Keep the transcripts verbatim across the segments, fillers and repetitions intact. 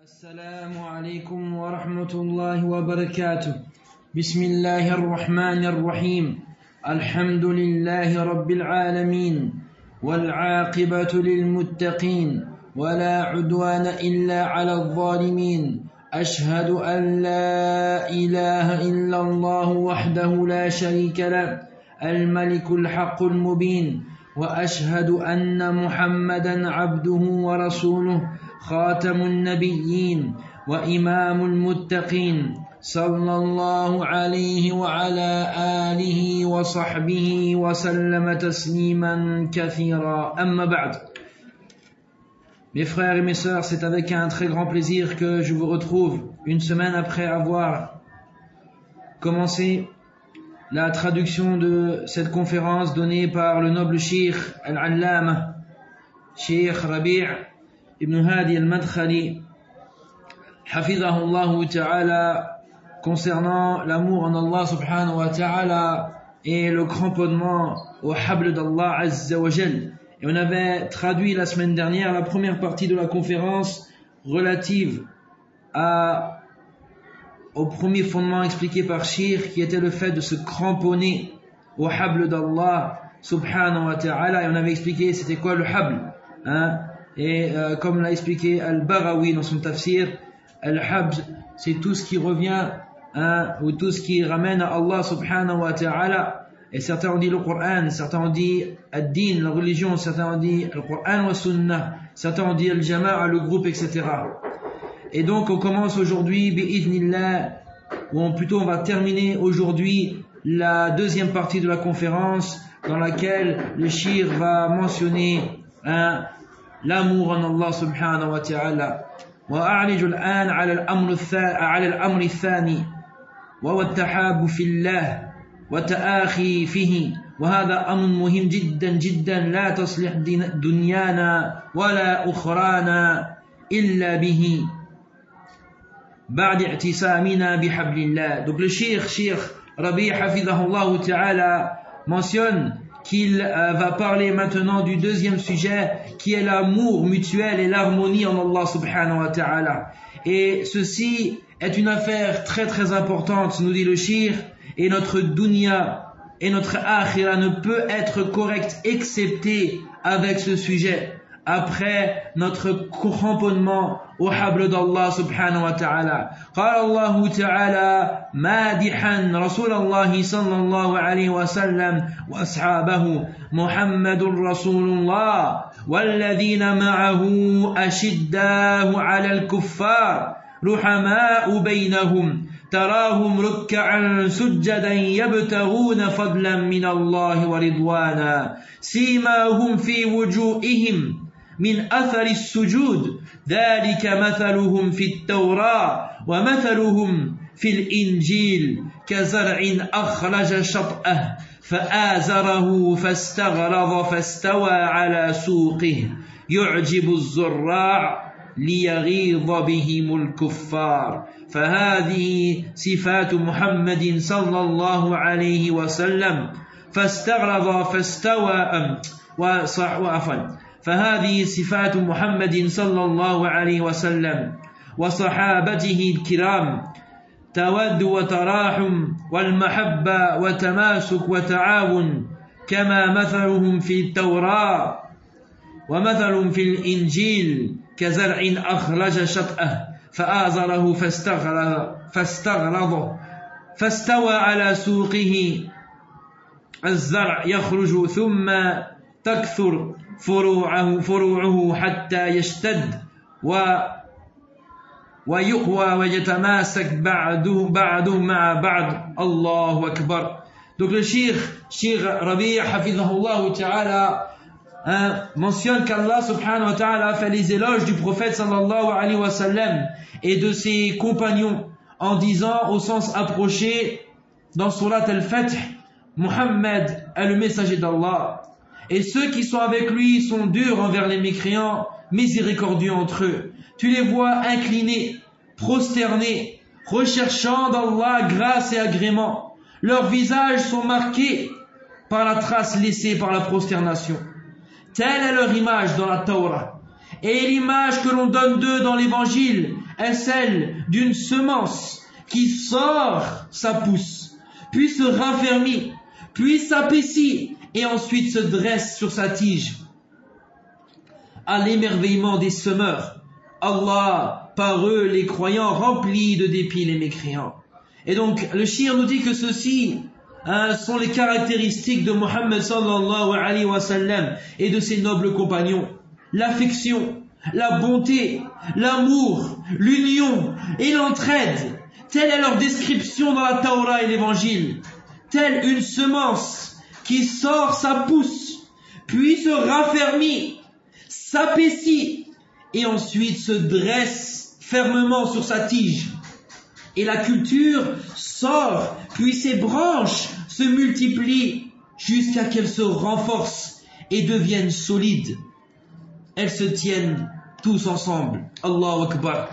السلام عليكم ورحمة الله وبركاته. بسم الله الرحمن الرحيم. الحمد لله رب العالمين والعاقبة للمتقين ولا عدوان إلا على الظالمين. أشهد أن لا إله إلا الله وحده لا شريك له الملك الحق المبين، وأشهد أن محمدا عبده ورسوله خاتم النبيين وإمام المتقين صلى الله عليه وعلى آله وصحبه وسلم تسليما كثيرا. أما بعد. Mes frères et mes sœurs, c'est avec un très grand plaisir que je vous retrouve une semaine après avoir commencé la traduction de cette conférence donnée par le noble Cheikh Al-Allama, Cheikh Rabi' ibn Hadi Al-Madkhali, Hafidhahullah Ta'ala, concernant l'amour en Allah Subhanahu wa Ta'ala et le cramponnement au habl d'Allah Azza wa Jal. Et on avait traduit la semaine dernière la première partie de la conférence relative à, au premier fondement expliqué par Shir, qui était le fait de se cramponner au habl d'Allah Subhanahu wa Ta'ala. Et on avait expliqué c'était quoi le habl, hein? Et euh, comme l'a expliqué Al-Baghawi dans son tafsir, Al-Habl, c'est tout ce qui revient, hein, ou tout ce qui ramène à Allah Subhanahu wa Ta'ala. Et certains ont dit le Coran, certains ont dit Ad-Din, la religion, certains ont dit le Coran wa Sunnah, certains ont dit Al-Jama'a, le groupe, et cetera. Et donc on commence aujourd'hui, bi'idhnillah, ou on, plutôt on va terminer aujourd'hui la deuxième partie de la conférence, dans laquelle le shir va mentionner, hein, l'amour en Allah subhanahu wa ta'ala. وأعرج الآن على الأمر الثاني على الأمر الثاني وهو التحاب في الله وتآخي فيه، وهذا أمر مهم جدا جدا لا تصلح دنيانا ولا أخرانا إلا به بعد اعتصامنا بحبل الله. Donc le Cheikh Cheikh Rabi' Hafidhahullah Ta'ala mentionne qu'il euh, va parler maintenant du deuxième sujet, qui est l'amour mutuel et l'harmonie en Allah subhanahu wa ta'ala. Et ceci est une affaire très très importante, nous dit le shir, et notre dunya et notre akhira ne peut être correct excepté avec ce sujet, après notre cramponnement au habl d'Allah subhanahu wa ta'ala. قال الله تعالى مادحا رسول الله صلى الله عليه وسلم وأصحابه محمد رسول الله والذين معه أشداء على الكفار رحماء بينهم تراهم ركعا سجدا يبتغون فضلا من الله ورضوانا سيماهم في وجوههم من أثر السجود ذلك مثلهم في التوراة ومثلهم في الإنجيل كزرع أخرج شطأه فآزره فاستغلظ فاستوى على سوقه يعجب الزراع ليغيظ بهم الكفار. فهذه صفات محمد صلى الله عليه وسلم فاستغلظ فاستوى وعفوا فهذه صفات محمد صلى الله عليه وسلم وصحابته الكرام تود وتراحم والمحبة وتماسك وتعاون كما مثلهم في التوراة ومثلهم في الإنجيل كزرع أخرج شطأه فآزره فاستغلظ فاستغلظ فاستوى على سوقه الزرع يخرج ثم تكثر فروعه فروعه حتى يشتد و ويقوى ويتماسك بعده بعده مع بعض. الله أكبر. Donc le Cheikh Cheikh Rabi' Hafidhahullah Ta'ala hein, mentionne qu'Allah subhanahu wa ta'ala a fait les éloges du prophète sallallahu alayhi wa sallam et de ses compagnons en disant au sens approché dans Surat Al-Fath, Muhammad est le messager d'Allah et ceux qui sont avec lui sont durs envers les mécréants, miséricordieux entre eux. Tu les vois inclinés, prosternés, recherchant d'Allah grâce et agrément. Leurs visages sont marqués par la trace laissée par la prosternation. Telle est leur image dans la Torah. Et l'image que l'on donne d'eux dans l'évangile est celle d'une semence qui sort sa pousse, puis se raffermit, puis s'apaissit et ensuite se dresse sur sa tige. À l'émerveillement des semeurs, Allah, par eux les croyants, remplit de dépit les mécréants. Et donc le shir nous dit que ceci hein, sont les caractéristiques de Muhammad sallallahu alayhi wa sallam et de ses nobles compagnons. L'affection, la bonté, l'amour, l'union et l'entraide, telle est leur description dans la Torah et l'Évangile, telle une semence qui sort sa pousse, puis se raffermit, s'apaissit et ensuite se dresse fermement sur sa tige. Et la culture sort, puis ses branches se multiplient jusqu'à qu'elles se renforcent et deviennent solides. Elles se tiennent tous ensemble. Allahu Akbar.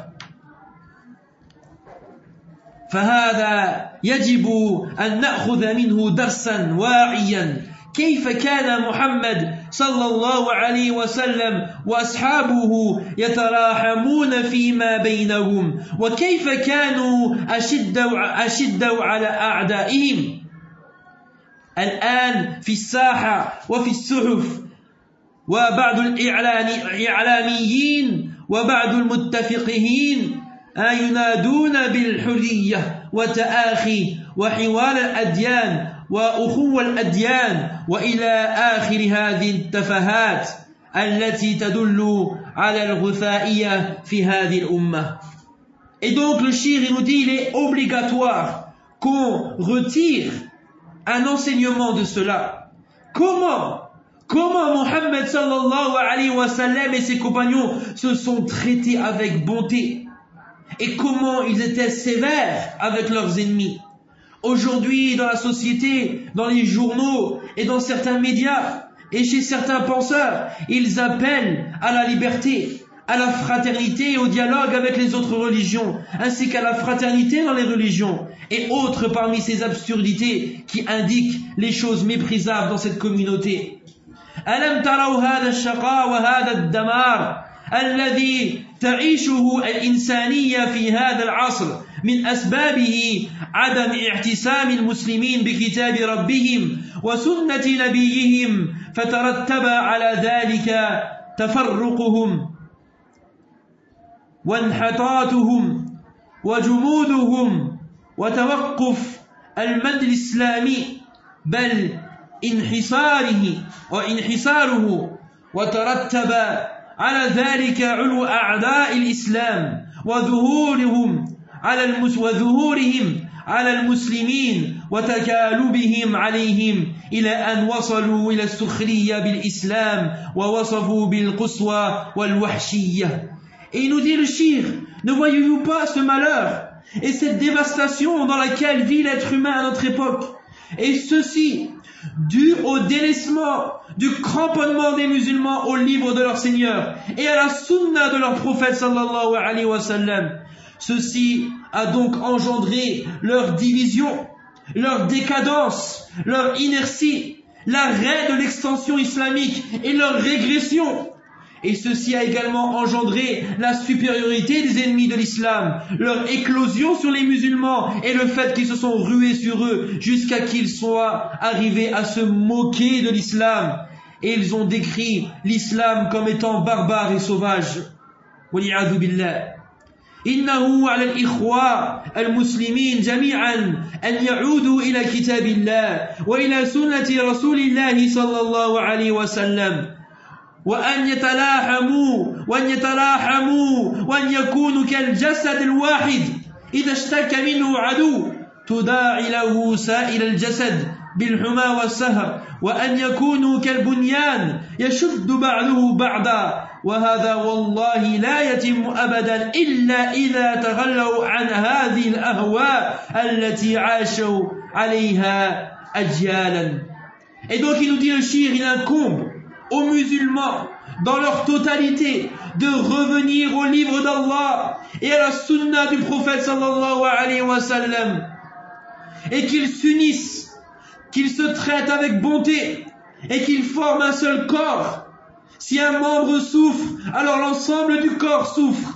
فهذا يجب أن نأخذ منه درسا واعيا كيف كان محمد صلى الله عليه وسلم وأصحابه يتراحمون فيما بينهم وكيف كانوا أشدوا, أشدوا على أعدائهم الآن في الساحة وفي الصحف وبعض الإعلاميين وبعض المتفقين ينادون بالحرية وتآخي وحوار الأديان وأخوة الأديان وإلى آخر هذه التفاهات التي تدل على الغثائية في هذه الأمة. Et donc le shir il nous dit il est obligatoire qu'on retire un enseignement de cela. Comment Comment Muhammad sallallahu alayhi wa sallam et ses compagnons se sont traités avec bonté et comment ils étaient sévères avec leurs ennemis. Aujourd'hui, dans la société, dans les journaux et dans certains médias et chez certains penseurs, ils appellent à la liberté, à la fraternité et au dialogue avec les autres religions, ainsi qu'à la fraternité dans les religions et autres parmi ces absurdités qui indiquent les choses méprisables dans cette communauté. ألم تروا هذا الشقاء وهذا الدمار الذي تعيشه الإنسانية في هذا العصر من أسبابه عدم اعتسام المسلمين بكتاب ربهم وسنة نبيهم فترتب على ذلك تفرقهم وانحطاطهم وجمودهم وتوقف المد الإسلامي بل انحصاره وانحصاره وترتب على ذلك علو أعداء الإسلام وظهورهم على المس وظهورهم على المسلمين وتكالبهم عليهم إلى أن وصلوا إلى السخرية بالإسلام ووصفوا بالقسوة والوحشية. Et il nous dit le shir, ne voyez-vous pas ce malheur et cette dévastation dans laquelle vit l'être humain à notre époque, et ceci dû au délaissement, du cramponnement des musulmans au livre de leur Seigneur et à la sunna de leur prophète sallallahu alayhi wa sallam. Ceci a donc engendré leur division, leur décadence, leur inertie, l'arrêt de l'extension islamique et leur régression. Et ceci a également engendré la supériorité des ennemis de l'islam, leur éclosion sur les musulmans et le fait qu'ils se sont rués sur eux jusqu'à qu'ils soient arrivés à se moquer de l'islam. Et ils ont décrit l'islam comme étant barbare et sauvage. Waliyadhu billah. إنه على الإخوة المسلمين جميعا أن يعودوا إلى كتاب الله وإلى سنة رسول الله صلى الله عليه وسلم وأن يتلاحموا وأن يتلاحموا وأن يكونوا كالجسد الواحد إذا اشتكى منه عدو تداعي له سائر الجسد بالحمى والسهر وأن يكونوا كالبنيان يشد بعضه بعضا وهذا والله لا يتم أبدا إلا إذا تغلوا عن هذه الأهواء التي عاشوا عليها أجيالا. Et donc il nous dit le shir, il incombe aux musulmans dans leur totalité de revenir au livre d'Allah et à la sunna du prophète sallallahu alayhi wa sallam et qu'ils s'unissent, qu'ils se traitent avec bonté et qu'ils forment un seul corps Si un membre souffre, alors l'ensemble du corps souffre.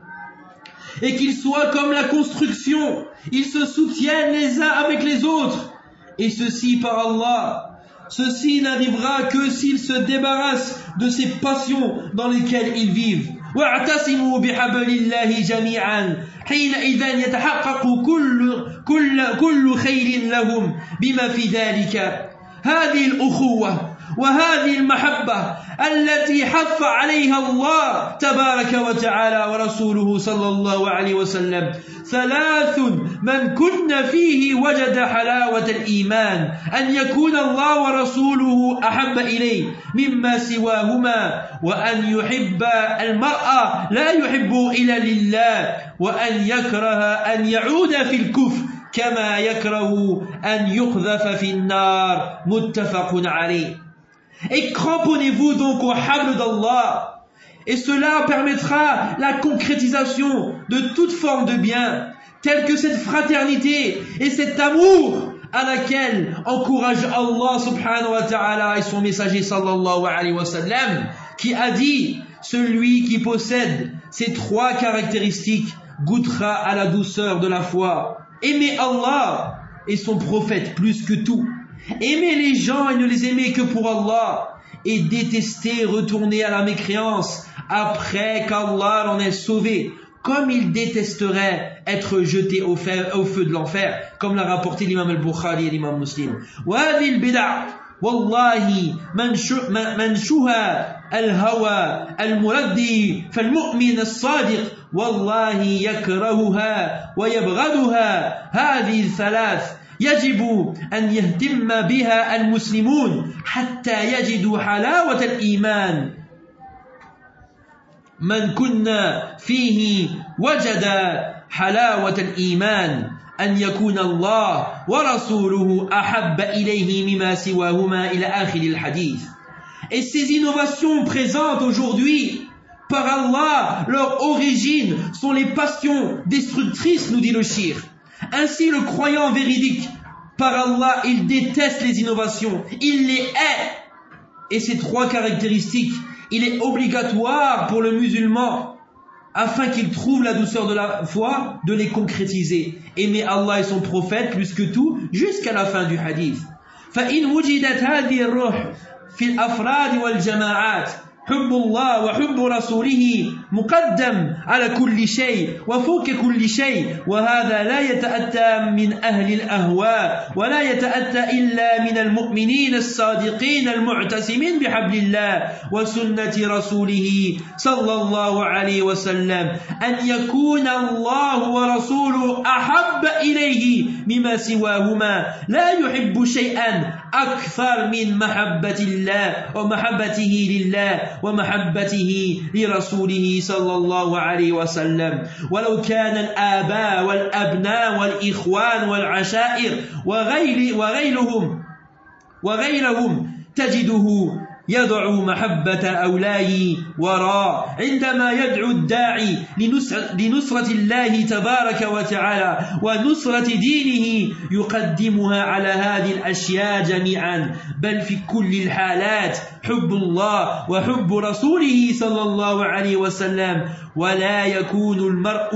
Et qu'ils soient comme la construction, ils se soutiennent les uns avec les autres. Et ceci par Allah. Ceci n'arrivera que s'ils se débarrassent de ces passions dans lesquelles ils vivent. واعتصموا بحبل الله جميعا حينئذ يتحقق كل كل كل خير لهم بما في ذلك هذه الأخوة وهذه المحبة التي حث عليها الله تبارك وتعالى ورسوله صلى الله عليه وسلم ثلاث من كن فيه وجد حلاوة الإيمان أن يكون الله ورسوله أحب إليه مما سواهما وأن يحب المرأة لا يحب إلا لله وأن يكره أن يعود في الكفر كما يكره أن يقذف في النار متفق عليه. Et cramponnez-vous donc au habl d'Allah, et cela permettra la concrétisation de toute forme de bien, telle que cette fraternité et cet amour à laquelle encourage Allah subhanahu wa ta'ala et son messager sallallahu alayhi wa sallam, qui a dit: celui qui possède ces trois caractéristiques goûtera à la douceur de la foi. Aimer Allah et son prophète plus que tout. Aimer les gens et ne les aimer que pour Allah, et détester retourner à la mécréance après qu'Allah l'en ait sauvé, comme il détesterait être jeté au feu, au feu de l'enfer, comme l'a rapporté l'imam al-Bukhari et l'imam Muslim. وهذه البدع والله منشها الهوى المردي فالمؤمن الصادق والله يكرهها ويبغضها. هذه الثلاث يجب أن يهتم بها المسلمون حتى يجدوا حلاوة الإيمان. من كنا فيه وجد حلاوة الإيمان أن يكون الله ورسوله أحب إليه مما سواهما إلى آخر الحديث. Et ces innovations présentes aujourd'hui par Allah, leur origine sont les passions destructrices, nous dit le shir. Ainsi, le croyant véridique, par Allah, il déteste les innovations, il les hait. Et ces trois caractéristiques, il est obligatoire pour le musulman, afin qu'il trouve la douceur de la foi, de les concrétiser. Aimer Allah et son prophète plus que tout, jusqu'à la fin du hadith. فإن وجدت هذه الروح في الأفراد والجماعات حب الله وحب رسوله مقدم على كل شيء وفوق كل شيء. وهذا لا يتأتى من أهل الأهواء ولا يتأتى إلا من المؤمنين الصادقين المعتصمين بحبل الله وسنة رسوله صلى الله عليه وسلم أن يكون الله ورسوله أحب إليه مما سواهما لا يحب شيئا أكثر من محبة الله ومحبته لله ومحبته لرسوله صلى الله عليه وسلم. ولو كان الآباء والأبناء والإخوان والعشائر وغير وغيرهم وغيرهم تجده يضع محبة أولاه وراء عندما يدعو الداعي لنصرة الله تبارك وتعالى ونصرة دينه يقدمها على هذه الأشياء جميعا بل في كل الحالات حب الله وحب رسوله صلى الله عليه وسلم. ولا يكون المرء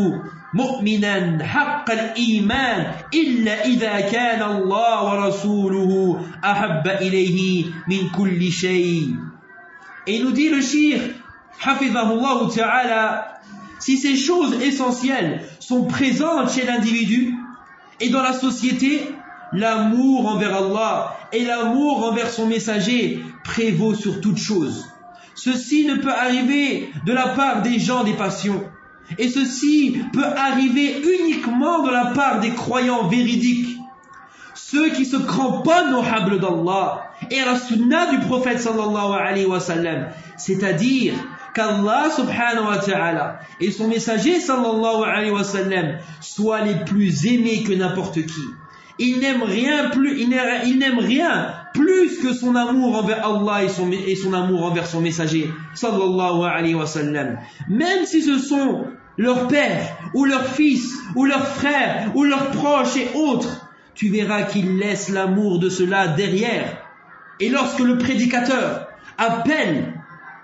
مؤمنا حق الإيمان إلا إذا كان الله ورسوله أحب إليه من كل شيء. Et nous dit le shir, hafizahullah ta'ala, si ces choses essentielles sont présentes chez l'individu et dans la société, l'amour envers Allah et l'amour envers son messager prévaut sur toute chose. Ceci ne peut arriver de la part des gens des passions. Et ceci peut arriver uniquement de la part des croyants véridiques, ceux qui se cramponnent au habl d'Allah et à la sunna du prophète sallallahu alayhi wa sallam, c'est-à-dire qu'Allah subhanahu wa ta'ala et son messager sallallahu alayhi wa sallam soient les plus aimés que n'importe qui. Il n'aime rien plus, il n'aime rien plus que son amour envers Allah et son, et son amour envers son messager sallallahu alayhi wa sallam. Même si ce sont leurs pères ou leurs fils ou leurs frères ou leurs proches et autres, tu verras qu'ils laissent l'amour de cela derrière. Et lorsque le prédicateur appelle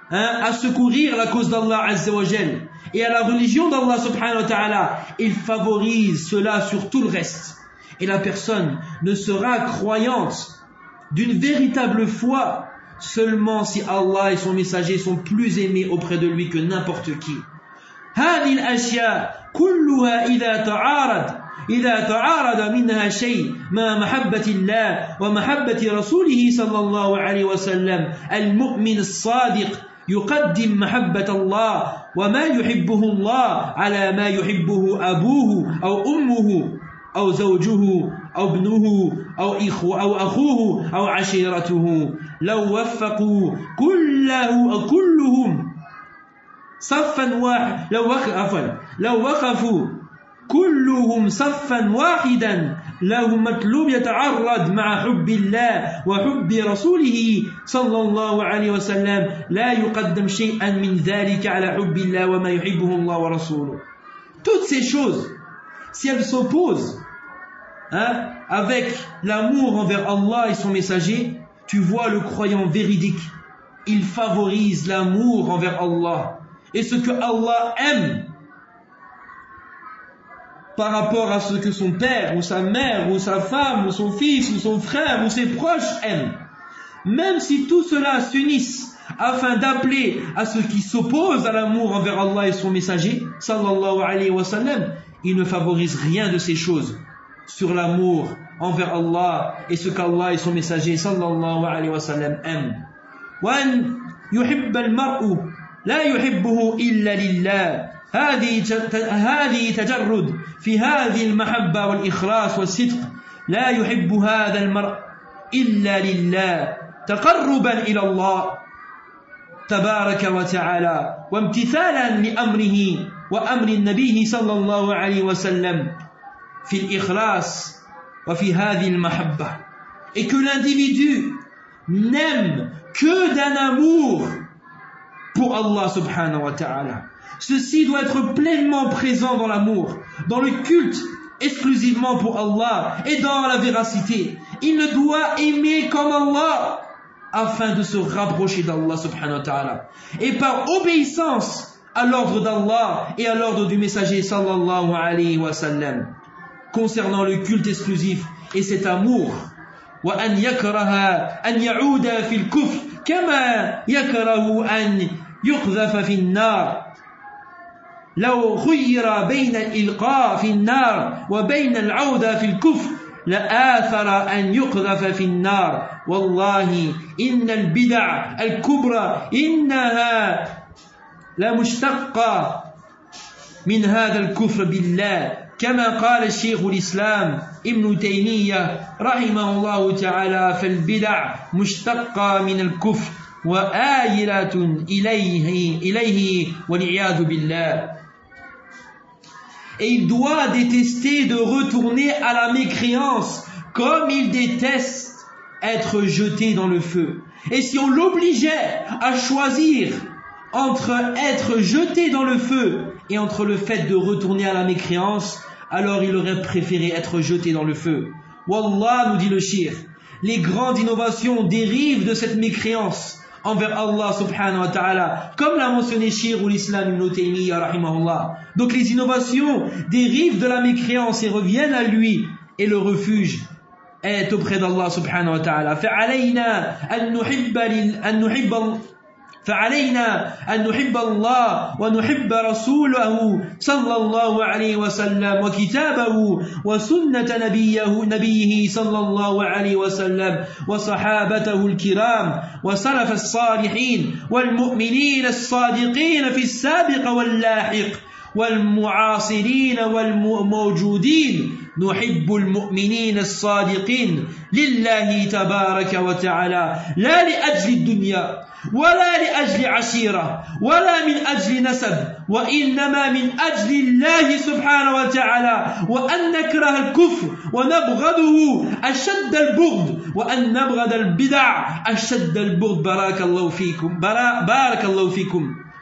hein, à secourir la cause d'Allah Azza wa Jal et à la religion d'Allah subhanahu wa ta'ala, il favorise cela sur tout le reste. Et la personne ne sera croyante d'une véritable foi seulement si Allah et son messager sont plus aimés auprès de lui que n'importe qui. هذه الأشياء كلها إذا تعارض إذا تعارض منها شيء مع محبة الله ومحبة رسوله صلى الله عليه وسلم المؤمن الصادق يقدم محبة الله وما يحبه الله على ما يحبه أبوه أو أمه أو زوجه أو ابنه أو إخوه أو أخوه أو عشيرته لو وفقوا كله كلهم صفا واحد لو وقفوا لو وقفوا كلهم صفا واحدا له مطلوب يتعرض مع حب الله وحب رسوله صلى الله عليه وسلم لا يقدم شيئا من ذلك على حب الله وما يحبه الله ورسوله. Toutes ces choses, si elles s'opposent hein, avec l'amour envers Allah et son messager, tu vois le croyant véridique, il favorise l'amour envers Allah et ce que Allah aime par rapport à ce que son père ou sa mère ou sa femme ou son fils ou son frère ou ses proches aiment. Même si tout cela s'unissent afin d'appeler à ce qui s'oppose à l'amour envers Allah et son messager, sallallahu alayhi wa sallam, il ne favorise rien de ces choses sur l'amour envers Allah et ce qu'Allah et son messager, sallallahu alayhi wa sallam, aiment. وأن يحب المرء لا يحبه إلا لله هذه هذه تجرد في هذه المحبة والإخلاص والصدق لا يحب هذا المرء إلا لله تقربا إلى الله تبارك وتعالى وامتثالا لأمره وأمر النبي صلى الله عليه وسلم في الإخلاص وفي هذه المحبة. Et que l'individu n'aime que d'un amour pour Allah subhanahu wa ta'ala. Ceci doit être pleinement présent dans l'amour, dans le culte exclusivement pour Allah et dans la véracité. Il ne doit aimer comme Allah afin de se rapprocher d'Allah subhanahu wa ta'ala. Et par obéissance à l'ordre d'Allah et à l'ordre du messager sallallahu alayhi wa sallam. Concernant le culte exclusif et cet amour, وأن يكره أن يعود في الكفر كما يكره أن يقذف في النار. لو خير بين الإلقاء في النار وبين العودة في الكفر لآثر أن يقذف في النار. والله إن البدع الكبرى إنها لمشتقة من هذا الكفر بالله كما قال الشيخ الإسلام ابن تيمية رحمه الله تعالى فالبدع مشتقة من الكفر وآيلة إليه إليه والعياذ بالله. Et il doit détester de retourner à la mécréance comme il déteste être jeté dans le feu. Et si on l'obligeait à choisir entre être jeté dans le feu et entre le fait de retourner à la mécréance, alors il aurait préféré être jeté dans le feu. Wallah, nous dit le shir, les grandes innovations dérivent de cette mécréance envers Allah subhanahu wa ta'ala, comme l'a mentionné shir ou l'islam ibn Taymiyyah rahimahullah. Donc les innovations dérivent de la mécréance et reviennent à lui, et le refuge est auprès d'Allah subhanahu wa ta'ala. فعلينا أن نحب أن نحب فعلينا أن نحب الله ونحب رسوله صلى الله عليه وسلم وكتابه وسنة نبيه, نبيه صلى الله عليه وسلم وصحابته الكرام وسلف الصالحين والمؤمنين الصادقين في السابق واللاحق والمعاصرين والموجودين. نحب المؤمنين الصادقين لله تبارك وتعالى لا لأجل الدنيا ولا لأجل عشيرة ولا من أجل نسب وإنما من أجل الله سبحانه وتعالى وأن نكره الكفر ونبغضه أشد البغض وأن نبغض البدع أشد البغض. بارك الله فيكم بارك الله فيكم.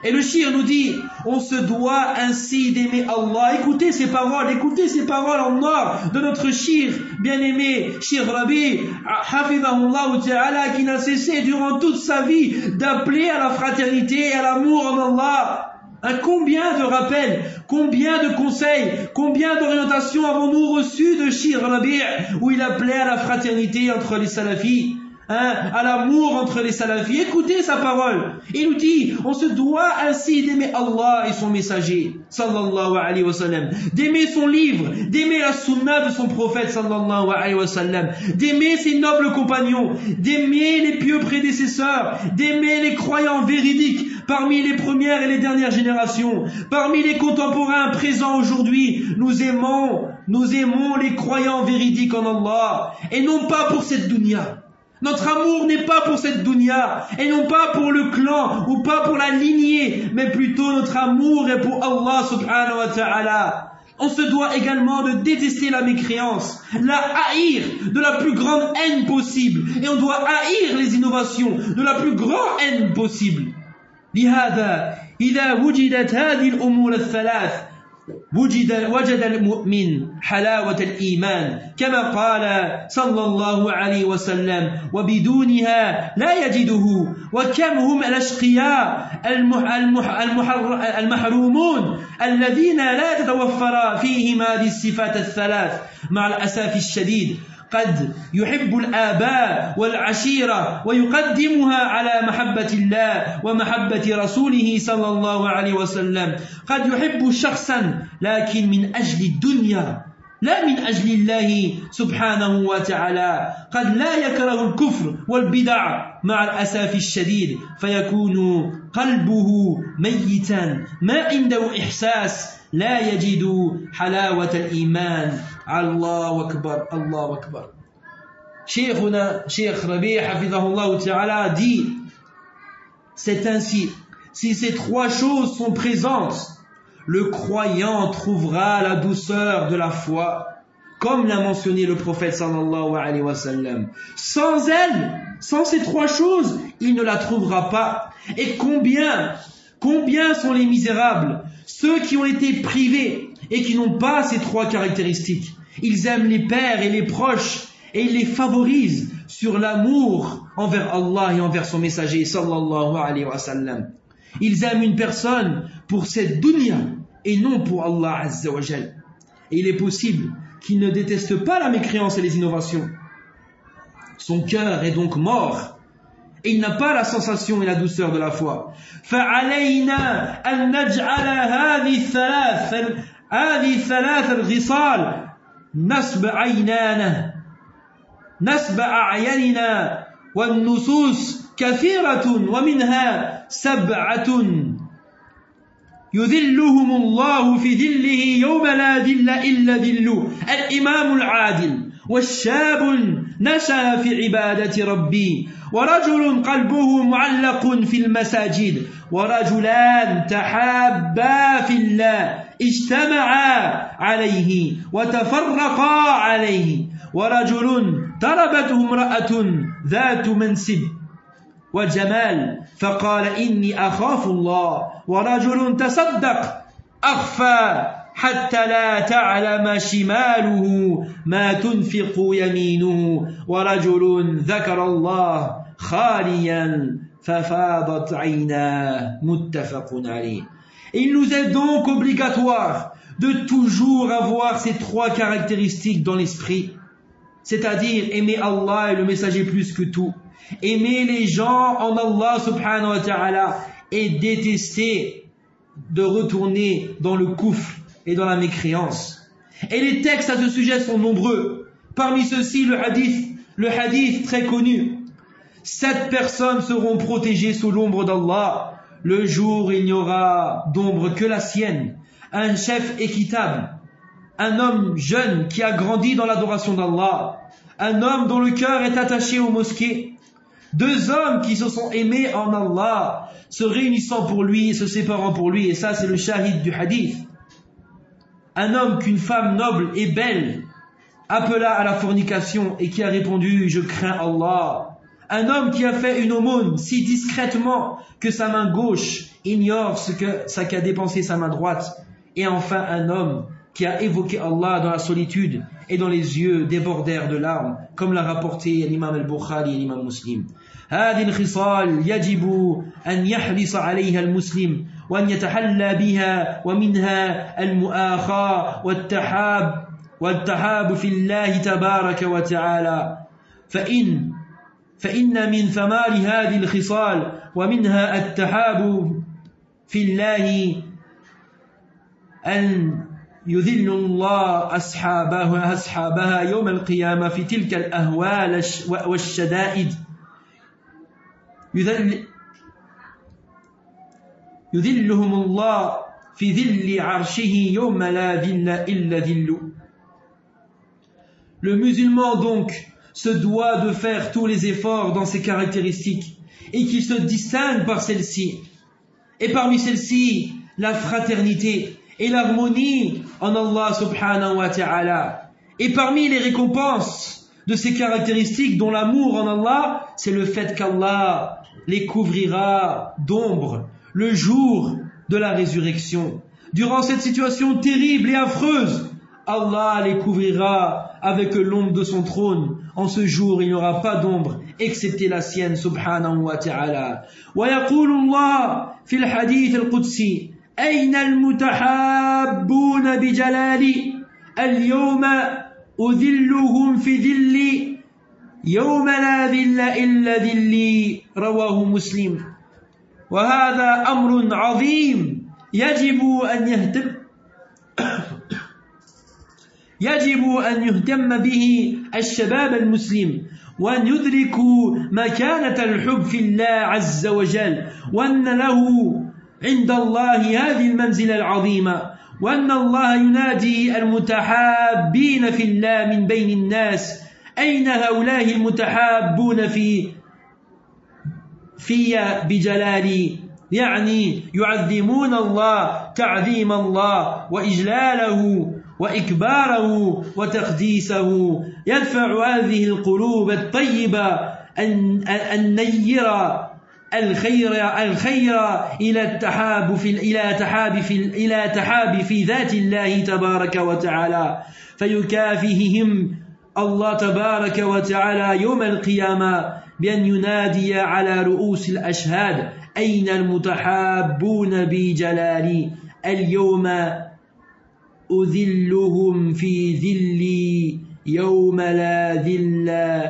Et le shir nous dit, on se doit ainsi d'aimer Allah. Écoutez ces paroles, écoutez ces paroles en or de notre shir bien-aimé, Shir Rabi, hafidhahullah ta'ala, qui n'a cessé durant toute sa vie d'appeler à la fraternité et à l'amour en Allah. Hein, combien de rappels, combien de conseils, combien d'orientations avons-nous reçus de Shir Rabi, où il appelait à la fraternité entre les salafis, hein, à l'amour entre les salafis. Écoutez sa parole. Il nous dit, on se doit ainsi d'aimer Allah et son messager, sallallahu alayhi wa sallam, d'aimer son livre, d'aimer la sunna de son prophète, sallallahu alayhi wa sallam, d'aimer ses nobles compagnons, d'aimer les pieux prédécesseurs, d'aimer les croyants véridiques parmi les premières et les dernières générations, parmi les contemporains présents aujourd'hui. Nous aimons, nous aimons les croyants véridiques en Allah, et non pas pour cette dunya. Notre amour n'est pas pour cette dunya, et non pas pour le clan, ou pas pour la lignée, mais plutôt notre amour est pour Allah subhanahu wa ta'ala. On se doit également de détester la mécréance, la haïr de la plus grande haine possible, et on doit haïr les innovations de la plus grande haine possible. لهذا إذا وجدت هذه الأمور الثلاث وجد وجد المؤمن حلاوة الإيمان كما قال صلى الله عليه وسلم وبدونها لا يجده وكم هم الأشقياء المحرومون الذين لا تتوفر فيهم هذه الصفات الثلاث مع الأسف الشديد قد يحب الآباء والعشيرة ويقدمها على محبة الله ومحبة رسوله صلى الله عليه وسلم قد يحب شخصا لكن من أجل الدنيا لا من أجل الله سبحانه وتعالى قد لا يكره الكفر والبدع مع الأسف الشديد فيكون قلبه ميتا ما عنده إحساس لا يجد حلاوة الإيمان الله أكبر الله أكبر. Cheikhuna, Cheikh Rabi, hafidhahullah ta'ala, dit, c'est ainsi, si ces trois choses sont présentes, le croyant trouvera la douceur de la foi, comme l'a mentionné le prophète sallallahu alayhi wa sallam. Sans elle, sans ces trois choses, il ne la trouvera pas. Et combien, combien sont les misérables, ceux qui ont été privés et qui n'ont pas ces trois caractéristiques. Ils aiment les pères et les proches et ils les favorisent sur l'amour envers Allah et envers son messager sallallahu alayhi wa sallam. Ils aiment une personne pour cette dunya et non pour Allah azza wa jal. Et il est possible qu'ils ne détestent pas la mécréance et les innovations. Son cœur est donc mort et il n'a pas la sensation et la douceur de la foi. فَعَلَيْنَا أَن نَجْعَلَ هَذِهِ الثَّلَاث هذه الثلاث الخصال نسب عينانا نسب أعيننا والنصوص كثيرة ومنها سبعة يذلهم الله في ذله يوم لا ذل إلا ذله الإمام العادل والشاب نشأ في عبادة ربي ورجل قلبه معلق في المساجد ورجلان تحابا في الله اجتمعا عليه وتفرقا عليه ورجل طلبته امرأة ذات منصب وجمال فقال إني أخاف الله ورجل تصدق أخفى حتى لا تعلم شماله ما تنفق يمينه ورجل ذكر الله خاليا ففاضت عيناه متفق عليه. Il nous est donc obligatoire de toujours avoir ces trois caractéristiques dans l'esprit, c'est-à-dire aimer Allah et le messager plus que tout, aimer les gens en Allah subhanahu wa ta'ala et détester de retourner dans le kufr et dans la mécréance. Et les textes à ce sujet sont nombreux. Parmi ceux-ci, le hadith, le hadith très connu. Sept personnes seront protégées sous l'ombre d'Allah. Le jour où il n'y aura d'ombre que la sienne. Un chef équitable. Un homme jeune qui a grandi dans l'adoration d'Allah. Un homme dont le cœur est attaché aux mosquées. Deux hommes qui se sont aimés en Allah, se réunissant pour lui et se séparant pour lui. Et ça, c'est le shahid du hadith. Un homme qu'une femme noble et belle appela à la fornication et qui a répondu « Je crains Allah ». un homme qui a fait une aumône si discrètement que sa main gauche ignore ce que ça qu'a dépensé sa main droite. Et enfin un homme qui a évoqué Allah dans la solitude et dont les yeux débordèrent de larmes, comme l'a rapporté l'imam al-Bukhari et l'imam Muslim. هذه الخصال يجب أن يحرص عليها المسلم وأن يتحلى بها ومنها المؤاخاة والتحاب والتحاب في الله تبارك وتعالى فإن فإن من ثمار هذه الخصال ومنها التحاب في الله أن يذل الله أصحابها أصحابها يوم القيامة في تلك الأهوال والشدائد يذل يذلهم الله في ذل عرشه يوم لا ذل إلا ذل. Le musulman donc se doit de faire tous les efforts dans ses caractéristiques et qu'il se distingue par celles-ci. Et parmi celles-ci, la fraternité et l'harmonie en Allah subhanahu wa ta'ala. Et parmi les récompenses de ces caractéristiques dont l'amour en Allah, c'est le fait qu'Allah les couvrira d'ombre le jour de la résurrection. Durant cette situation terrible et affreuse, Allah les couvrira avec l'ombre de son trône. En ce jour, il n'y aura pas d'ombre, excepté la sienne, subhanahu wa ta'ala. ويقول الله في الحديث القدسي أين المتحابون بجلالي اليوم أذلهم في ذلي يوم لا ذل إلا ذلي رواه مسلم. وهذا أمر عظيم يجب أن يهتم يجب أن يهتم به الشباب المسلم وأن يدركوا مكانة الحب في الله عز وجل وأن له عند الله هذه المنزلة العظيمة وأن الله ينادي المتحابين في الله من بين الناس أين هؤلاء المتحابون في في بجلالي يعني يعظمون الله تعظيم الله وإجلاله وإكباره وتقديسه يدفع هذه القلوب الطيبة النيرة الخير الخير إلى التحاب في إلى تحاب في إلى تحاب في ذات الله تبارك وتعالى فيكافئهم الله تبارك وتعالى يوم القيامة بأن ينادي على رؤوس الأشهاد أين المتحابون بجلالي اليوم أذلهم في ذلي يوم لا ذل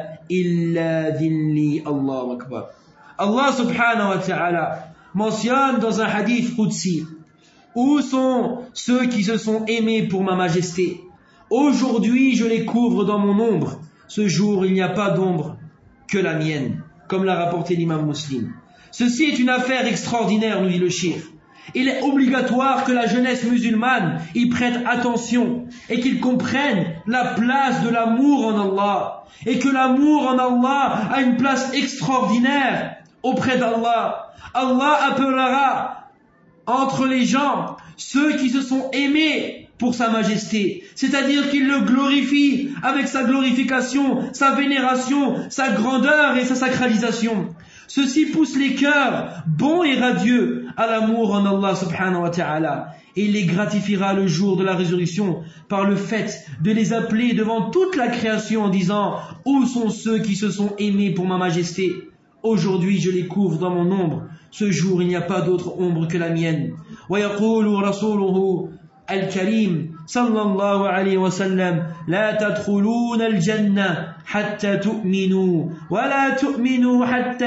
إلا ذلي. الله أكبر. Allah subhanahu wa ta'ala mentionne dans un hadith qudsi: où sont ceux qui se sont aimés pour ma majesté? Aujourd'hui je les couvre dans mon ombre. Ce jour il n'y a pas d'ombre que la mienne, comme l'a rapporté l'imam Muslim. Ceci est une affaire extraordinaire, nous dit le cheikh. Il est obligatoire que la jeunesse musulmane y prête attention et qu'ils comprennent la place de l'amour en Allah et que l'amour en Allah a une place extraordinaire auprès d'Allah. Allah appellera entre les gens ceux qui se sont aimés pour sa majesté, c'est-à-dire qu'il le glorifie avec sa glorification, sa vénération, sa grandeur et sa sacralisation. Ceci pousse les cœurs bons et radieux à l'amour en Allah subhanahu wa ta'ala, et il les gratifiera le jour de la résurrection par le fait de les appeler devant toute la création en disant: où sont ceux qui se sont aimés pour ma majesté? Aujourd'hui je les couvre dans mon ombre. Ce jour il n'y a pas d'autre ombre que la mienne. ويقول رسوله الكريم صلى الله عليه وسلم: لا تدخلون الجنة حتى تؤمنوا ولا تؤمنوا حتى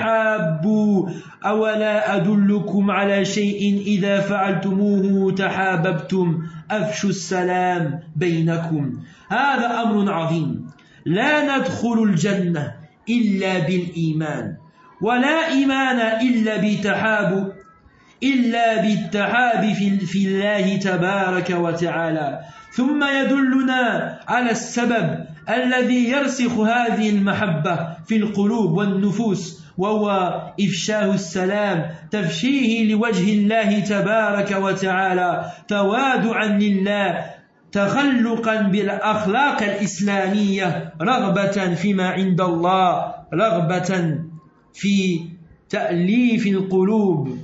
تحابوا أولا أدلكم على شيء إذا فعلتموه تحاببتم أفشوا السلام بينكم. هذا أمر عظيم. لا ندخل الجنة إلا بالإيمان ولا إيمان إلا بتحاب إلا بالتحاب في الله تبارك وتعالى. ثم يدلنا على السبب الذي يرسخ هذه المحبة في القلوب والنفوس وهو إفشاء السلام تفشيه لوجه الله تبارك وتعالى توادعا لله تخلقا بالأخلاق الإسلامية رغبة فيما عند الله رغبة في تأليف القلوب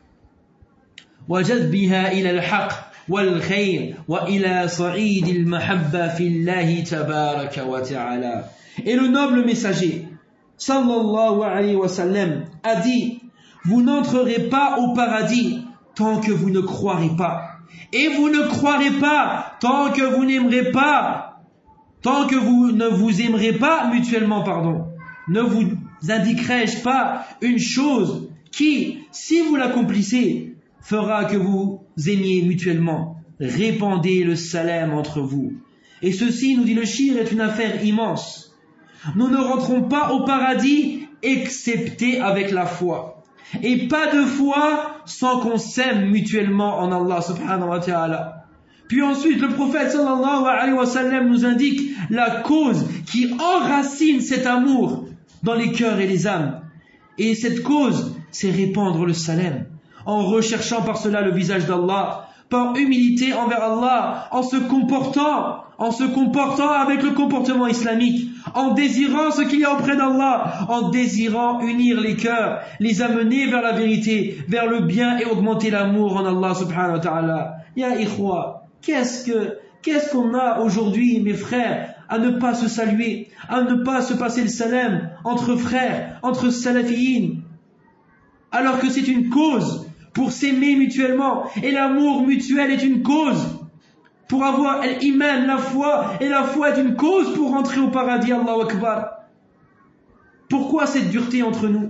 وجذبها إلى الحق والخير وإلى صعيد المحبة في الله تبارك وتعالى. Et le noble messager sallallahu alayhi wa sallam a dit: vous n'entrerez pas au paradis tant que vous ne croirez pas. Et vous ne croirez pas tant que vous n'aimerez pas, tant que vous ne vous aimerez pas mutuellement, pardon. Ne vous indiquerai-je pas une chose qui, si vous l'accomplissez, fera que vous aimiez mutuellement? Répandez le salam entre vous. Et ceci, nous dit le shir, est une affaire immense. Nous ne rentrons pas au paradis excepté avec la foi. Et pas de foi sans qu'on s'aime mutuellement en Allah subhanahu wa ta'ala. Puis ensuite, le prophète sallallahu alayhi wa sallam nous indique la cause qui enracine cet amour dans les cœurs et les âmes. Et cette cause, c'est répandre le salam, en recherchant par cela le visage d'Allah, par humilité envers Allah, en se comportant, en se comportant avec le comportement islamique, en désirant ce qu'il y a auprès d'Allah, en désirant unir les cœurs, les amener vers la vérité, vers le bien et augmenter l'amour en Allah subhanahu wa ta'ala. Ya ikhwa, qu'est-ce que, qu'est-ce qu'on a aujourd'hui, mes frères, à ne pas se saluer, à ne pas se passer le salam entre frères, entre salafiyin, alors que c'est une cause pour s'aimer mutuellement, et l'amour mutuel est une cause pour avoir l'iman, la foi, et la foi est une cause pour rentrer au paradis. Allahu Akbar. Pourquoi cette dureté entre nous?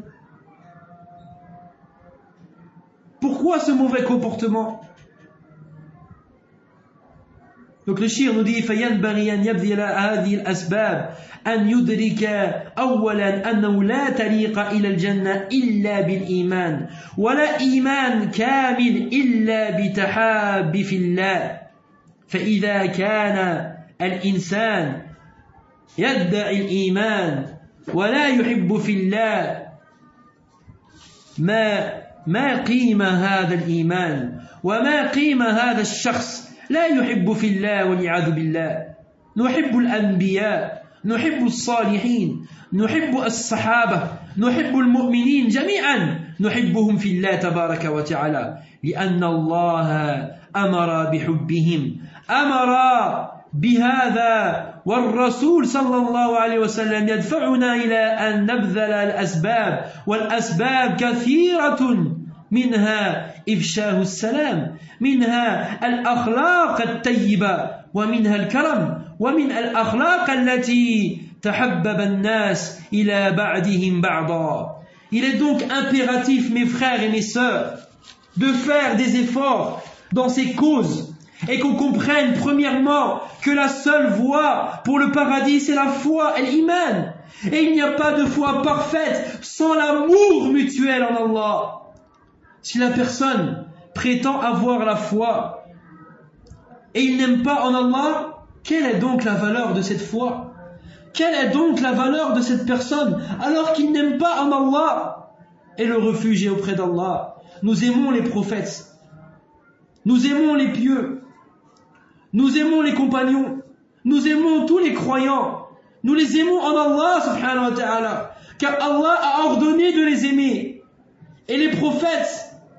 Pourquoi ce mauvais comportement? Donc le shir nous dit فينبغي أن يبذل هذه الأسباب أن يدرك أولا أنه لا طريق إلى الجنة إلا بالإيمان ولا إيمان كامل إلا بتحاب في الله فإذا كان الإنسان يدعي الإيمان ولا يحب في الله ما ما قيمة هذا الإيمان وما قيمة هذا الشخص لا يحب في الله والعياذ بالله. نحب الأنبياء، نحب الصالحين، نحب الصحابة، نحب المؤمنين جميعا، نحبهم في الله تبارك وتعالى لأن الله أمر بحبهم، أمر بهذا، والرسول صلى الله عليه وسلم يدفعنا إلى أن نبذل الأسباب، والأسباب كثيرة منها إفشاء السلام، منها الأخلاق الطيبة، ومنها الكرم، ومن الأخلاق التي تحبب الناس إلى بعضهم بعضا. Il est donc impératif, mes frères et mes sœurs, de faire des efforts dans ces causes et qu'on comprenne premièrement que la seule voie pour le paradis c'est la foi et l'iman, et il n'y a pas de foi parfaite sans l'amour mutuel en Allah. Si la personne prétend avoir la foi et il n'aime pas en Allah, quelle est donc la valeur de cette foi? Quelle est donc la valeur de cette personne alors qu'il n'aime pas en Allah? Et le refuge est auprès d'Allah. Nous aimons les prophètes, nous aimons les pieux, nous aimons les compagnons, nous aimons tous les croyants, nous les aimons en Allah subhanahu wa ta'ala, car Allah a ordonné de les aimer. Et les prophètes,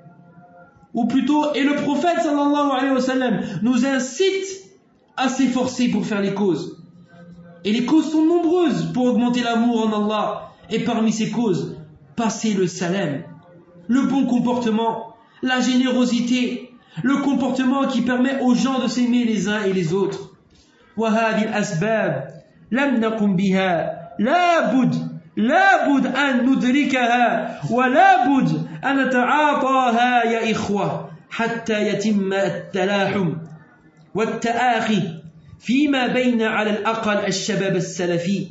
ou plutôt, et le prophète sallallahu alayhi wa sallam nous incite à s'efforcer pour faire les causes. Et les causes sont nombreuses pour augmenter l'amour en Allah. Et parmi ces causes, passer le salam, le bon comportement, la générosité, le comportement qui permet aux gens de s'aimer les uns et les autres. وهذه الأسباب لم نقم بها لا بد لا بد أن ندركها ولا بد أن نتعاطاها يا إخوة حتى يتم التلاحم والتآخي فيما بين على الأقل الشباب السلفي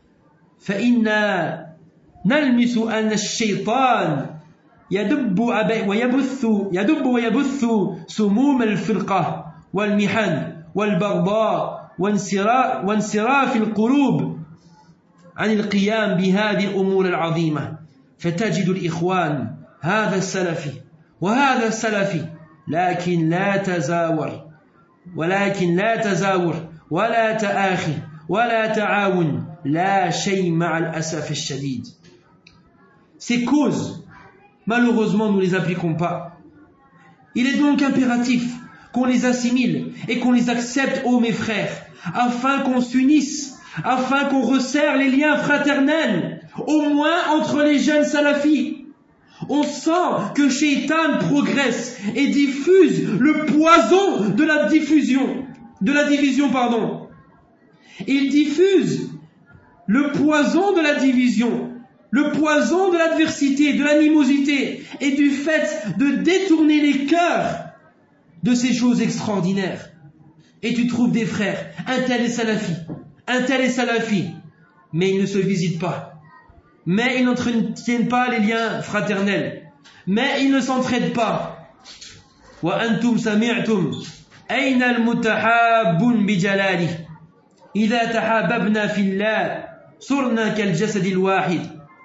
فإنا نلمس أن الشيطان يدب ويبث يدب ويبث سموم الفرقة والمحن والبغضاء وانصراف القلوب عن القيام بهذه الأمور العظيمة. فتجد الإخوان هذا السلفي وهذا السلفي لكن لا تزاور ولكن لا تزاور ولا تآخي ولا تعاون لا شيء مع الأسف الشديد. Ces causes, malheureusement, nous ne les appliquons pas. Il est donc impératif qu'on les assimile et qu'on les accepte, ô mes frères, afin qu'on s'unisse, afin qu'on resserre les liens fraternels, au moins entre les jeunes salafis. On sent que Shaitan progresse et diffuse le poison de la diffusion, de la division, pardon. Il diffuse le poison de la division, le poison de l'adversité, de l'animosité et du fait de détourner les cœurs de ces choses extraordinaires. Et tu trouves des frères, un tel est salafi, un tel est salafi, mais ils ne se visitent pas. Mais ils n'entretiennent pas les liens fraternels. Mais ils ne s'entraident pas. وأنتم سمعتم أين المتحابون بجلاله إذا تحاببنا في الله صرنا كالجسد الواحد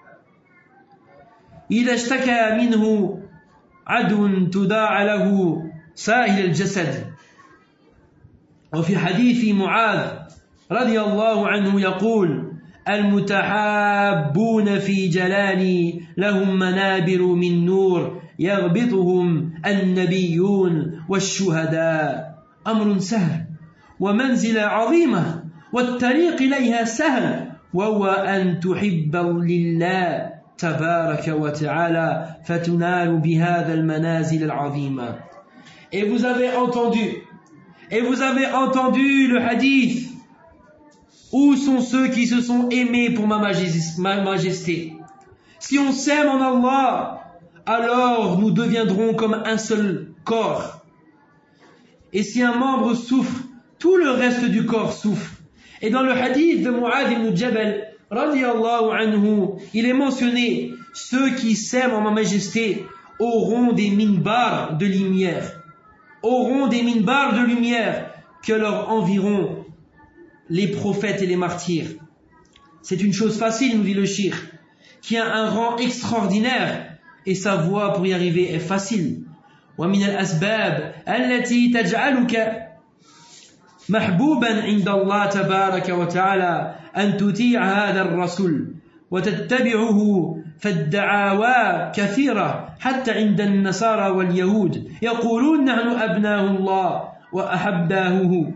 إذا اشتكى منه عدو تداعى له سائل الجسد. وفي حديث معاذ رضي الله عنه يقول المتحابون في جلالي لهم منابر من نور يغبطهم النبيون والشهداء. أمر سهل ومنزلة عظيمة والطريق إليها سهل وهو أن تحب لله تبارك وتعالى فتنال بهذا المنازل العظيمة. Et vous avez entendu, et vous avez entendu le hadith. Où sont ceux qui se sont aimés pour ma majesté? Si on s'aime en Allah, alors nous deviendrons comme un seul corps. Et si un membre souffre, tout le reste du corps souffre. Et dans le hadith de Mu'adh ibn Jabal, radiyallahu anhu, il est mentionné, ceux qui s'aiment en ma majesté auront des minbars de lumière, auront des minbars de lumière que leur environ les prophètes et les martyrs. C'est une chose facile, nous dit le cheikh, qui a un rang extraordinaire et sa voie pour y arriver est facile. ومن الأسباب التي تجعلك محبوبا عند الله تبارك وتعالى أن تطيع هذا الرسول وتتبعه فالدعاوى كثيرة حتى عند النصارى واليهود يقولون نحن أبناء الله وأحباؤه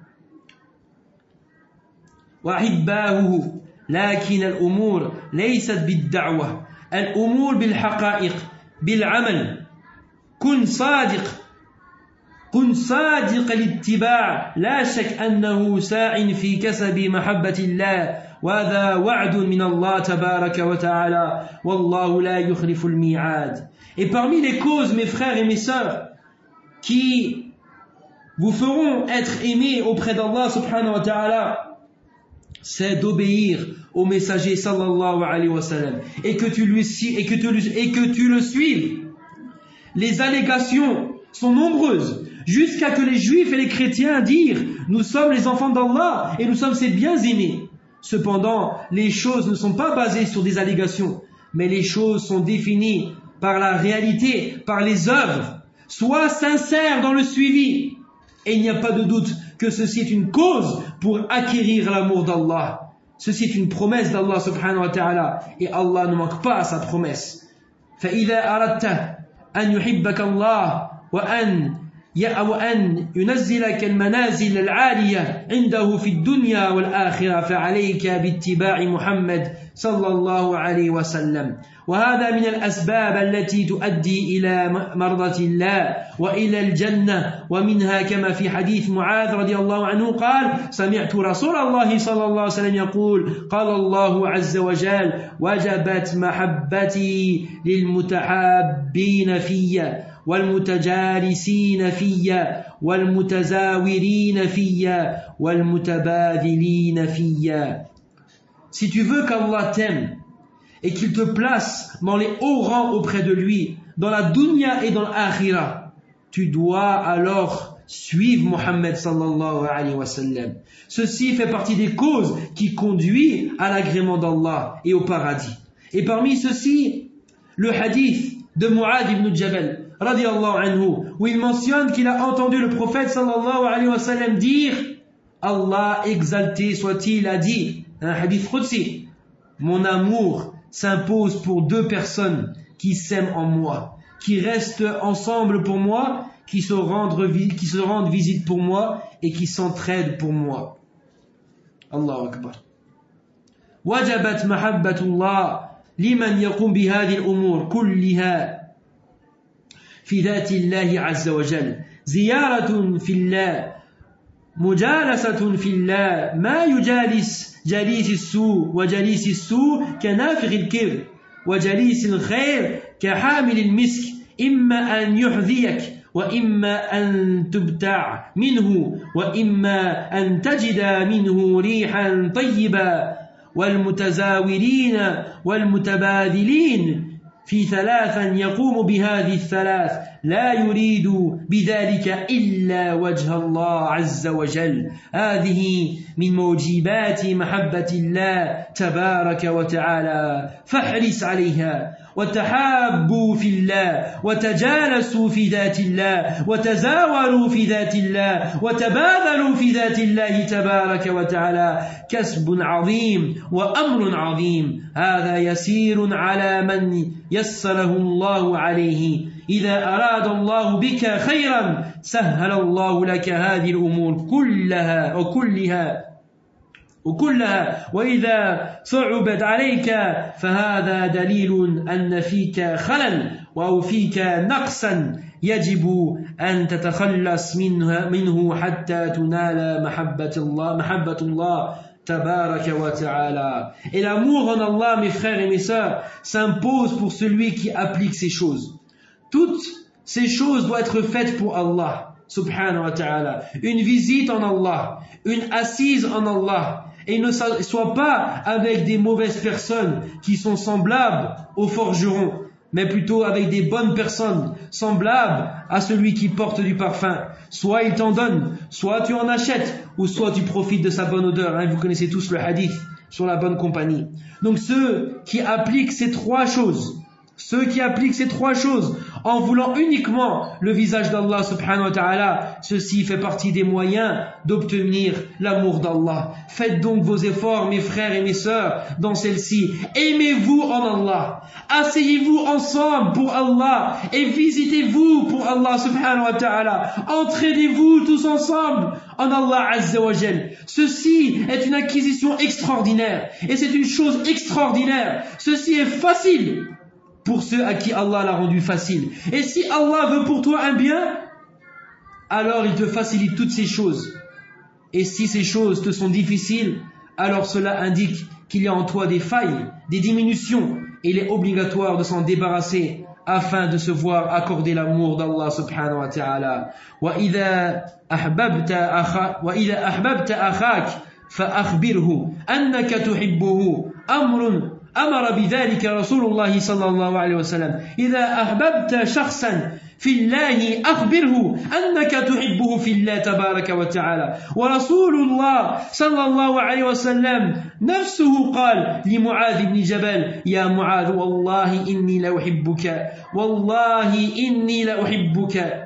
وأحباؤه لكن الأمور ليست بالدعوة الأمور بالحقائق بالعمل كن صادق كن صادق الاتباع لا شك أنه ساع في كسب محبة الله وهذا وعد من الله تبارك وتعالى والله لا يخلف الميعاد. Et parmi les causes, mes frères et mes sœurs, qui vous feront être aimés auprès d'Allah subhanahu wa ta'ala, c'est d'obéir au messager sallallahu alayhi wa sallam et que tu lui et que tu et que tu le suives. Les allégations sont nombreuses jusqu'à que les juifs et les chrétiens dirent nous sommes les enfants d'Allah et nous sommes ses bien-aimés. Cependant, les choses ne sont pas basées sur des allégations, mais les choses sont définies par la réalité, par les œuvres. Sois sincère dans le suivi. Et il n'y a pas de doute que ceci est une cause pour acquérir l'amour d'Allah. Ceci est une promesse d'Allah subhanahu wa ta'ala. Et Allah ne manque pas à sa promesse. فَإِذَا أَرَدْتَ أَنْ يُحِبَّكَ اللَّهُ وَأَنْ وأن ينزلك المنازل العالية عنده في الدنيا والآخرة فعليك باتباع محمد صلى الله عليه وسلم وهذا من الأسباب التي تؤدي إلى مرضاة الله وإلى الجنة ومنها كما في حديث معاذ رضي الله عنه قال سمعت رسول الله صلى الله عليه وسلم يقول قال الله عز وجل وجبت محبتي للمتحابين في والمتجالسين فيا والمتزاورين فيا والمتبادلين فيا. Si tu veux qu'Allah t'aime et qu'il te place dans les hauts rangs auprès de lui, dans la dunya et dans l'akhirah, tu dois alors suivre Muhammad sallallahu alayhi wa sallam. Ceci fait partie des causes qui conduisent à l'agrément d'Allah et au paradis. Et parmi ceux-ci, le hadith de Mu'adh ibn Jabal radiallahu anhu, où il mentionne qu'il a entendu le prophète sallallahu alayhi wa sallam dire, Allah exalté soit-il a dit, un hadith qudsi, mon amour s'impose pour deux personnes qui s'aiment en moi, qui restent ensemble pour moi, qui se rendent, qui se rendent visite pour moi et qui s'entraident pour moi. Allahu Akbar. وجبت محبة الله لمن يقوم بهذه الأمور كلها في ذات الله عز وجل زيارة في الله مجالسة في الله ما يجالس جليس السوء وجليس السوء كنافخ الكبر وجليس الخير كحامل المسك إما أن يحذيك وإما أن تبتع منه وإما أن تجد منه ريحا طيبا والمتزاورين والمتبادلين في ثلاثا يقوم بهذه الثلاث لا يريد بذلك إلا وجه الله عز وجل هذه من موجبات محبة الله تبارك وتعالى فاحرص عليها وتحابوا في الله وتجالسوا في ذات الله وتزاوروا في ذات الله وتبادلوا في ذات الله تبارك وتعالى كسب عظيم وأمر عظيم هذا يسير على من يسره الله عليه إذا أراد الله بك خيرا سهل الله لك هذه الأمور كلها وكلها وكلها وإذا صعبت عليك فهذا دليل أن فيك خلل أو فيك نقصا يجب أن تتخلص منه, منه حتى تنال محبة الله محبة الله tabaraka wa ta'ala. Et l'amour en Allah, mes frères et mes sœurs, s'impose pour celui qui applique ces choses. Toutes ces choses doivent être faites pour Allah, subhanahu wa ta'ala. Une visite en Allah, une assise en Allah. Et ne soit pas avec des mauvaises personnes qui sont semblables aux forgerons, mais plutôt avec des bonnes personnes, semblables à celui qui porte du parfum. Soit il t'en donne, soit tu en achètes, ou soit tu profites de sa bonne odeur. Hein, vous connaissez tous le hadith sur la bonne compagnie. Donc ceux qui appliquent ces trois choses, ceux qui appliquent ces trois choses en voulant uniquement le visage d'Allah subhanahu wa ta'ala, ceci fait partie des moyens d'obtenir l'amour d'Allah. Faites donc vos efforts, mes frères et mes sœurs, dans celle-ci. Aimez-vous en Allah. Asseyez-vous ensemble pour Allah et visitez-vous pour Allah subhanahu wa ta'ala. Entraînez-vous tous ensemble en Allah azza wa jal. Ceci est une acquisition extraordinaire et c'est une chose extraordinaire. Ceci est facile pour ceux à qui Allah l'a rendu facile. Et si Allah veut pour toi un bien, alors il te facilite toutes ces choses. Et si ces choses te sont difficiles, alors cela indique qu'il y a en toi des failles, des diminutions. Et il est obligatoire de s'en débarrasser afin de se voir accorder l'amour d'Allah subhanahu wa ta'ala. وَإِذَا أَحْبَبْتَ أَخَاكَ وَإِذَا أَحْبَبْتَ أَخَاكَ فَأَخْبِرْهُ أَنَّكَ تُحِبُّهُ أَمْرٌ أمر بذلك رسول الله صلى الله عليه وسلم إذا أحببت شخصا في الله أخبره أنك تحبه في الله تبارك وتعالى ورسول الله صلى الله عليه وسلم نفسه قال لمعاذ بن جبل يا معاذ والله إني لأحبك والله إني لأحبك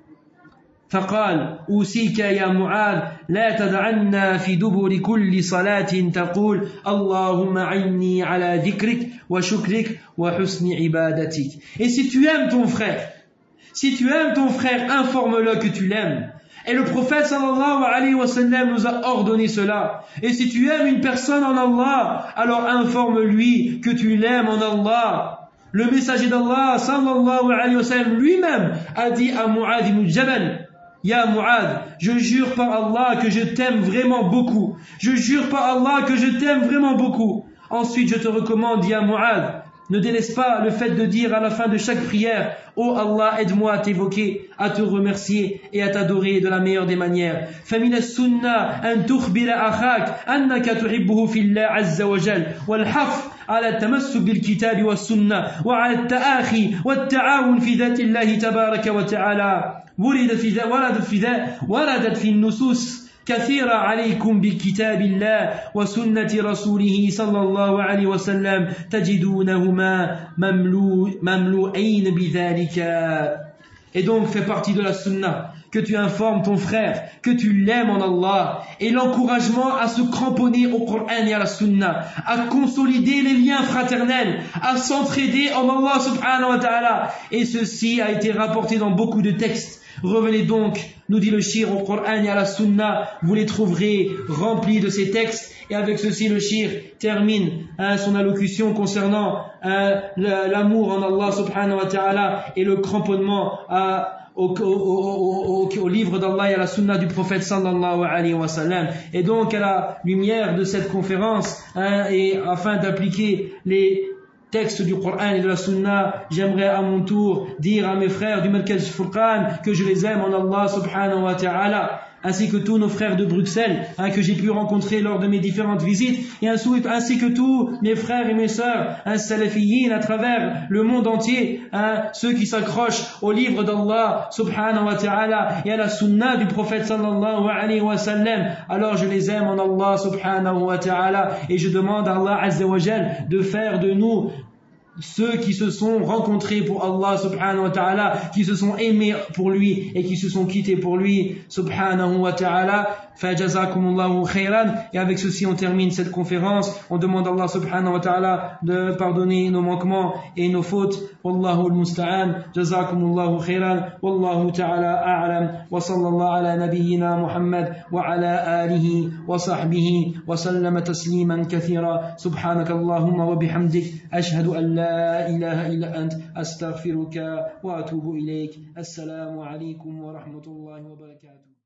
فقال أوصيك يا معاذ لا تدعنا في دبر كل صلاة تقول اللهم أعني على ذكرك وشكرك وحسن عبادتك. Et si tu aimes ton frère, si tu aimes ton frère, informe-le que tu l'aimes. Et le prophète sallallahu alayhi wa sallam nous a ordonné cela. Et si tu aimes une personne en Allah, alors informe-lui que tu l'aimes en Allah. Le messager d'Allah sallallahu alayhi wa sallam lui-même a dit à Mu'adh ibn Jabal, Ya Mu'adh, je jure par Allah que je t'aime vraiment beaucoup. Je jure par Allah que je t'aime vraiment beaucoup. Ensuite, je te recommande, Ya Mu'adh, ne délaisse pas le fait de dire à la fin de chaque prière, Oh Allah, aide-moi à t'évoquer, à te remercier et à t'adorer de la meilleure des manières. فَمِنَ السُنَّةِ أَن تُخْبِرَ أَخَاكَ أَنَّكَ تُحِبُّهُ فِي اللَّهِ عَزَّ وَجَلَّ وَالْحَثُّ على التمسك بالكتاب والسنة وعلى التآخي والتعاون في ذات الله تبارك وتعالى. ورد في ذا ورد في ذا وردت في النصوص كثيرة عليكم بكتاب الله وسنة رسوله صلى الله عليه وسلم تجدونهما مملو مملوئين بذلك. et donc fais partie de la sunna, que tu informes ton frère, que tu l'aimes en Allah, et l'encouragement à se cramponner au Coran et à la sunna, à consolider les liens fraternels, à s'entraider en Allah subhanahu wa ta'ala. Et ceci a été rapporté dans beaucoup de textes. Revenez donc, nous dit le shir, au Coran et à la sunna, vous les trouverez remplis de ces textes. Et avec ceci, le shir termine hein, son allocution concernant hein, l'amour en Allah subhanahu wa ta'ala et le cramponnement à Au, au, au, au, au livre d'Allah et à la sunna du prophète sallallahu alayhi wa sallam. Et donc à la lumière de cette conférence hein, et afin d'appliquer les textes du Coran et de la sunna, j'aimerais à mon tour dire à mes frères du Markaz Furqan que je les aime en Allah subhanahu wa ta'ala, ainsi que tous nos frères de Bruxelles hein, que j'ai pu rencontrer lors de mes différentes visites, et ainsi que tous mes frères et mes sœurs hein, salafiyin à travers le monde entier, hein, ceux qui s'accrochent au livre d'Allah subhanahu wa ta'ala et à la sunna du prophète sallallahu alayhi wa sallam. Alors je les aime en Allah subhanahu wa ta'ala, et je demande à Allah azza wa jal de faire de nous ceux qui se sont rencontrés pour Allah subhanahu wa ta'ala, qui se sont aimés pour lui et qui se sont quittés pour lui subhanahu wa ta'ala. Fajazakumullahu khairan. Et avec ceci on termine cette conférence. On demande à Allah subhanahu wa ta'ala de pardonner nos manquements et nos fautes. Wallahu al-musta'an. Jazakumullahu khairan. Wallahu ta'ala a'lam. Wa sallallahu ala nabiyyina Muhammad wa ala alihi wa sahbihi wa sallama tasliman kathira. Subhanakallahumma wa bihamdik. Ashhadu an la لا إله إلا أنت أستغفرك وأتوب إليك. السلام عليكم ورحمة الله وبركاته.